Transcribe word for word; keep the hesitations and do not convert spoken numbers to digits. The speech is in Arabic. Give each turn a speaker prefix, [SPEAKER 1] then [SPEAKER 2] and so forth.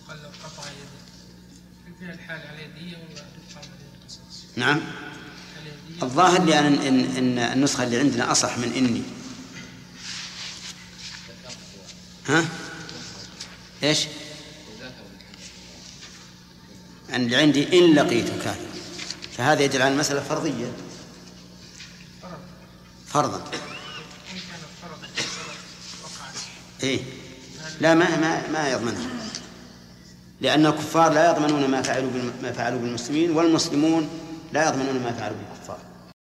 [SPEAKER 1] قال لو قطع يده فيها الحال على يديه ولا تقام القصاص؟
[SPEAKER 2] نعم الظاهر لأن إن, إن النسخة اللي عندنا أصح من إني. ها إيش أن اللي عندي إن لقيت كافر، فهذا يدل على المسألة فرضية فرضا. إيه لا ما ما ما يضمنها، لأن الكفار لا يضمنون ما فعلوا ما فعلوا بالمسلمين، والمسلمون لا يضمنون ما فعلوا بالكفار.